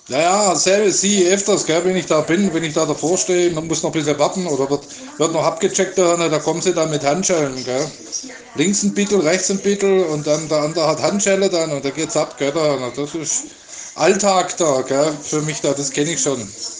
Ja, selber sie öfters, gell, wenn ich da bin, wenn ich da davor stehe, man muss noch ein bisschen warten oder wird noch abgecheckt, da kommen sie dann mit Handschellen, gell. Links ein Bittel, rechts ein Bittel und dann der andere hat Handschelle dann und da geht's ab, gell, da. Das ist Alltag da, gell, für mich da, das kenne ich schon.